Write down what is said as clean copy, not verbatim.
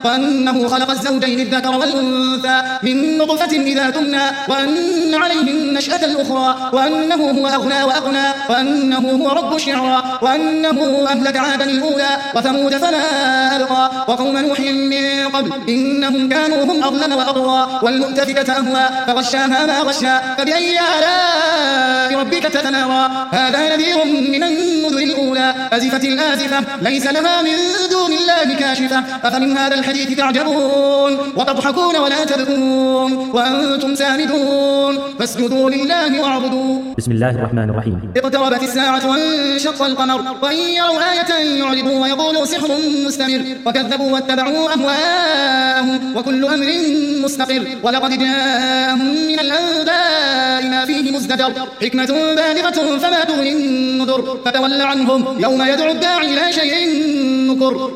وأنه خلق الزوجين الذكر والأنثى من نطفة إذا تمنى وأن عليه النشأة الأخرى وأنه هو أغنى وأقنى وأنه هو رب الشعرى وأنه أهلك عادا الأولى وثمود فما أبقى وقوم نوح من قبل إنهم كانوا هم أظلم وأطغى والمؤتفكة أهوى فغشاها ما غشى فبأي آلاء ربك تتمارى هذا نذير من النذر الأولى أزفت الآزفة ليس لها من دون الله كاشفة أفمن هذا الحديث تعجبون وتضحكون ولا تبكون وأنتم سامدون فاسجدوا لله واعبدوا. بسم الله الرحمن الرحيم. اقتربت الساعة وانشق القمر وإن يروا آية يعرضوا ويقولوا سحر مستمر وكذبوا واتبعوا أهواءهم وكل أمر مستقر ولقد جاءهم من الأنباء ما فيه مزدجر حكمة بالغة فما تغني النذر فتول عنهم يوم يدعو الداعي إلى شيء نكر.